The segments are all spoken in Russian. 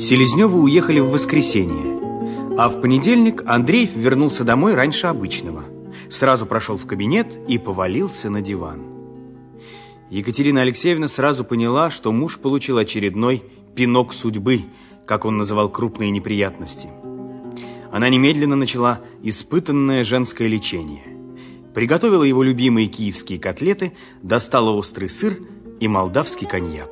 Селезнёвы уехали в воскресенье, а в понедельник Андреев вернулся домой раньше обычного. Сразу прошел в кабинет и повалился на диван. Екатерина Алексеевна сразу поняла, что муж получил очередной пинок судьбы, как он называл крупные неприятности. Она немедленно начала испытанное женское лечение. Приготовила его любимые киевские котлеты, достала острый сыр и молдавский коньяк.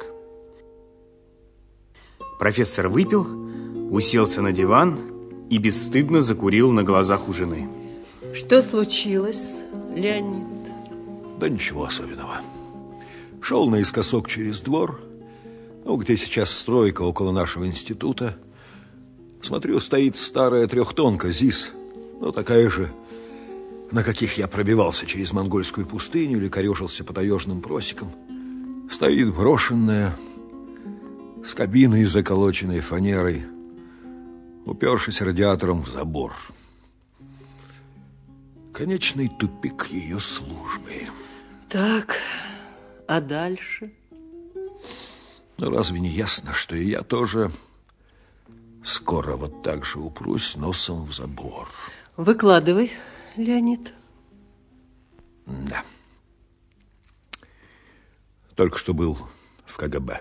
Профессор выпил, уселся на диван и бесстыдно закурил на глазах у жены. Что случилось, Леонид? Да ничего особенного. Шел наискосок через двор, где сейчас стройка около нашего института. Смотрю, стоит старая трехтонка ЗИС, такая же, на каких я пробивался через монгольскую пустыню или корежился по таежным просекам. Стоит брошенная, с кабиной, заколоченной фанерой, упершись радиатором в забор. Конечный тупик ее службы. Так, а дальше? Разве не ясно, что и я тоже скоро вот так же упрусь носом в забор? Выкладывай, Леонид. Да. Только что был в КГБ.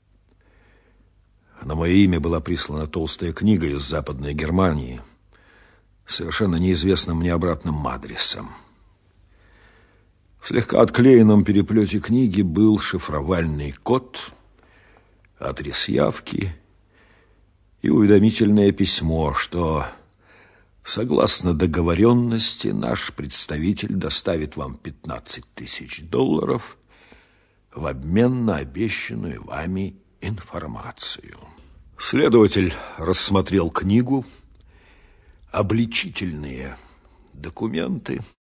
На мое имя была прислана толстая книга из Западной Германии, совершенно неизвестным мне обратным адресом. В слегка отклеенном переплете книги был шифровальный код, адрес явки и уведомительное письмо, что, согласно договоренности, наш представитель доставит вам $15 000 в обмен на обещанную вами информацию. Следователь рассмотрел книгу, обличительные документы